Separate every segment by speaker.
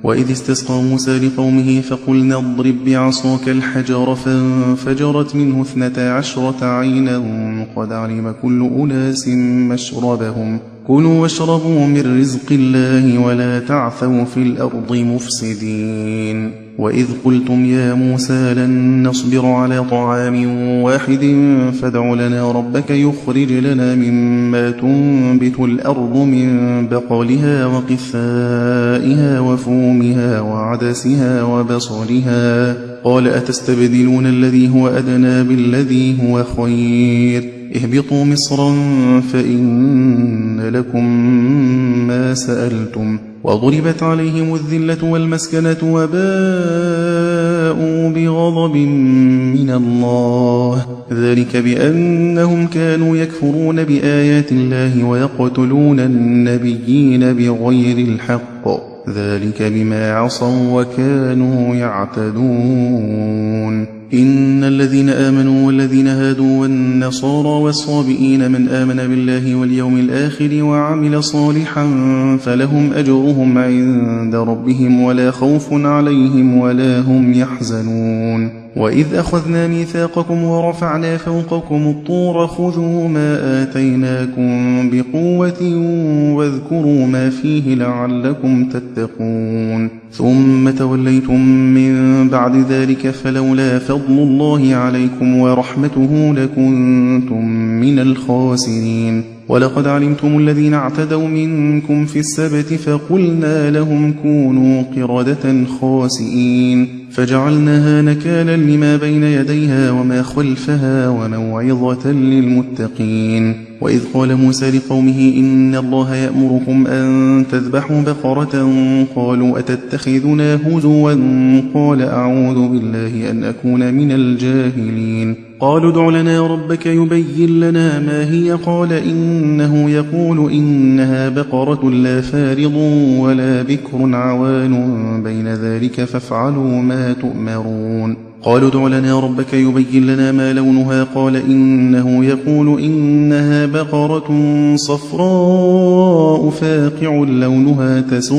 Speaker 1: وإذ استسقى موسى لقومه فقلنا اضرب بعصاك الحجر فانفجرت منه 12 عينا قد علم كل أناس مشربهم كلوا واشربوا من رزق الله ولا تعثوا في الأرض مفسدين وإذ قلتم يا موسى لن نصبر على طعام واحد فادع لنا ربك يخرج لنا مما تنبت الأرض من بقلها وقثائها وفومها وعدسها وبصلها قال أتستبدلون الذي هو أدنى بالذي هو خير اهبطوا مصرا فإن لكم ما سألتم وضربت عليهم الذلة والمسكنة وباءوا بغضب من الله ذلك بأنهم كانوا يكفرون بآيات الله ويقتلون النبيين بغير الحق ذلك بما عصوا وكانوا يعتدون إن الذين آمنوا والذين هادوا والنصارى والصابئين من آمن بالله واليوم الآخر وعمل صالحا فلهم أجرهم عند ربهم ولا خوف عليهم ولا هم يحزنون وإذ أخذنا ميثاقكم ورفعنا فوقكم الطور خذوا ما آتيناكم بقوة واذكروا ما فيه لعلكم تتقون ثم توليتم من بعد ذلك فلولا فضل الله عليكم ورحمته لكنتم من الخاسرين ولقد علمتم الذين اعتدوا منكم في السبت فقلنا لهم كونوا قردة خاسئين فجعلناها نكالا لما بين يديها وما خلفها وموعظة للمتقين وإذ قال موسى لقومه إن الله يأمركم أن تذبحوا بقرة قالوا أتتخذنا هزوا قال أعوذ بالله أن أكون من الجاهلين قالوا ادع لنا ربك يبين لنا ما هي قال إنه يقول إنها بقرة لا فارض ولا بكر عوان بين ذلك فافعلوا ما تؤمرون قالوا ادع لنا ربك يبين لنا ما لونها قال إنه يقول إنها بقرة صفراء فاقع لونها تسر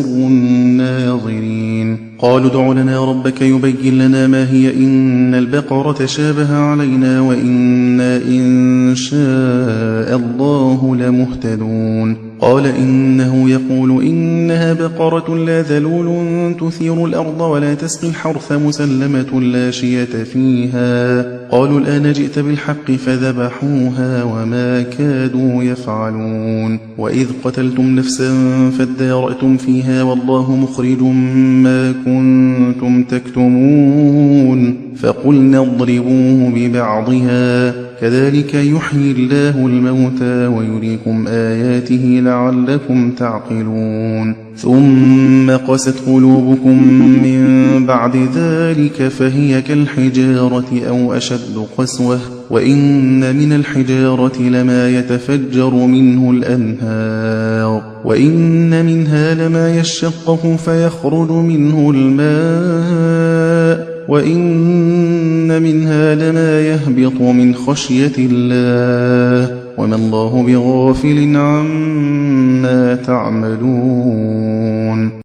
Speaker 1: الناظرين قالوا ادع لنا ربك يبين لنا ما هي إن البقرة شابه علينا وإنا إن شاء الله لمهتدون قال إنه يقول إنها بقرة لا ذلول تثير الأرض ولا تسقي الحرث مسلمة لا شية فيها قالوا الآن جئت بالحق فذبحوها وما كادوا يفعلون وإذ قتلتم نفسا فادارأتم فيها والله مخرج ما كنتم تكتمون فقلنا اضربوه ببعضها كذلك يحيي الله الموتى ويريكم آياته لعلكم تعقلون ثم قست قلوبكم من بعد ذلك فهي كالحجارة أو أشد قسوة وإن من الحجارة لما يتفجر منه الأنهار وإن منها لما يشقق فيخرج منه الماء وإن منها لما يهبط من خشية الله وما الله بغافل عما تعملون